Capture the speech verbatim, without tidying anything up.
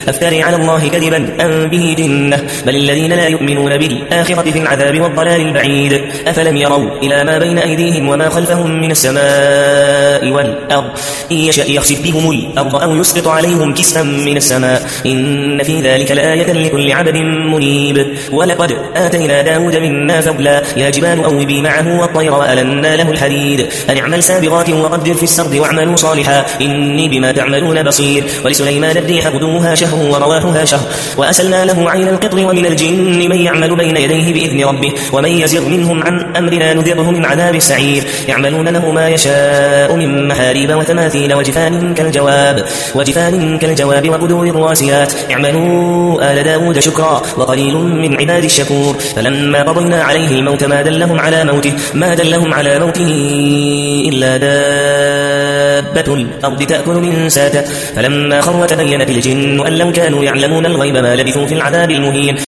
أفتري على الله كذبا أم به جنة بل الذين لا يؤمنون بالآخرة في العذاب والضلال البعيد أفلم يروا إلى ما بين أيديهم وما خلفهم من السماء والأرض إن يشأ يخسف بهم الأرض أو يسقط عليهم كسفا من السماء إن في ذلك لآية لكل عبد منيب ولقد آتينا داود منا فضلا يا جبال أوبي معه والطير وألنا له الحديد أن اعمل سابغات وقدر في السرد واعملوا صالحا إني بما تعملون بصير ولسليمان الريح غدوها شهر ورواحها شهر وأسلنا له عين القطر ومن الجن من يعمل بين يديه بإذن ربه ومن يزغ منهم عن أمرنا نذقه من عذاب السعير يعملون له ما يشاء من محاريب وتماثيل وجفان كالجواب وجفان كالجواب وقدور الراسيات اعملوا آل داود شكرا وقليل من عباد الشكور فلما قضينا عليه الموت ما دلهم على موته ما دلهم على موته إلا دابة الأرض تأكل من ساته فلما خر تبينت الجن أن لو كانوا يعلمون الغيب ما لبثوا في العذاب المهين.